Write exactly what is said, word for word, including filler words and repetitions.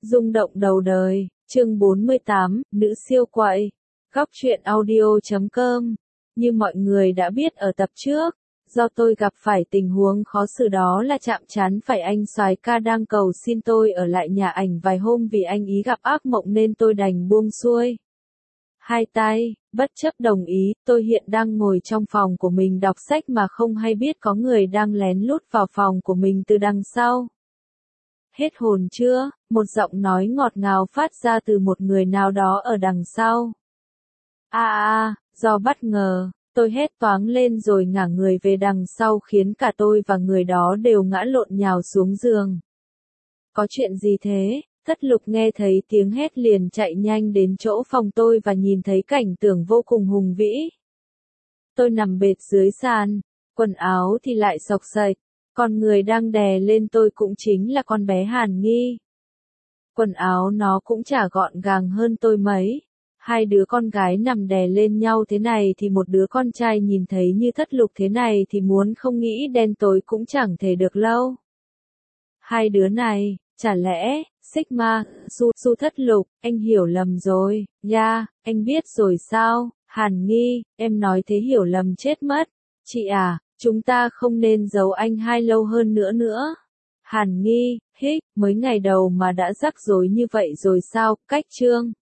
Rung động đầu đời, chương bốn mươi tám, nữ siêu quậy. Góc truyện audio chấm com. Như mọi người đã biết ở tập trước, do tôi gặp phải tình huống khó xử đó là chạm trán phải anh soái ca đang cầu xin tôi ở lại nhà ảnh vài hôm vì anh ý gặp ác mộng nên tôi đành buông xuôi hai tay, bất chấp đồng ý. Tôi hiện đang ngồi trong phòng của mình đọc sách mà không hay biết có người đang lén lút vào phòng của mình từ đằng sau. Hết hồn chưa? Một giọng nói ngọt ngào phát ra từ một người nào đó ở đằng sau. À à, do bất ngờ, tôi hét toáng lên rồi ngả người về đằng sau khiến cả tôi và người đó đều ngã lộn nhào xuống giường. Có chuyện gì thế? Thất Lục nghe thấy tiếng hét liền chạy nhanh đến chỗ phòng tôi và nhìn thấy cảnh tượng vô cùng hùng vĩ. Tôi nằm bệt dưới sàn, quần áo thì lại xộc xệch, còn người đang đè lên tôi cũng chính là con bé Hàn Nghi. Quần áo nó cũng chả gọn gàng hơn tôi mấy. Hai đứa con gái nằm đè lên nhau thế này thì một đứa con trai nhìn thấy như Thất Lục thế này thì muốn không nghĩ đen tối cũng chẳng thể được lâu. Hai đứa này, chả lẽ, Sigma, Su, Su Thất Lục, anh hiểu lầm rồi, ya, yeah, anh biết rồi sao, Hàn Nghi, em nói thế hiểu lầm chết mất. Chị à, chúng ta không nên giấu anh hai lâu hơn nữa nữa. Hàn Nghi, hích, mới ngày đầu mà đã rắc rối như vậy rồi sao, cách trương.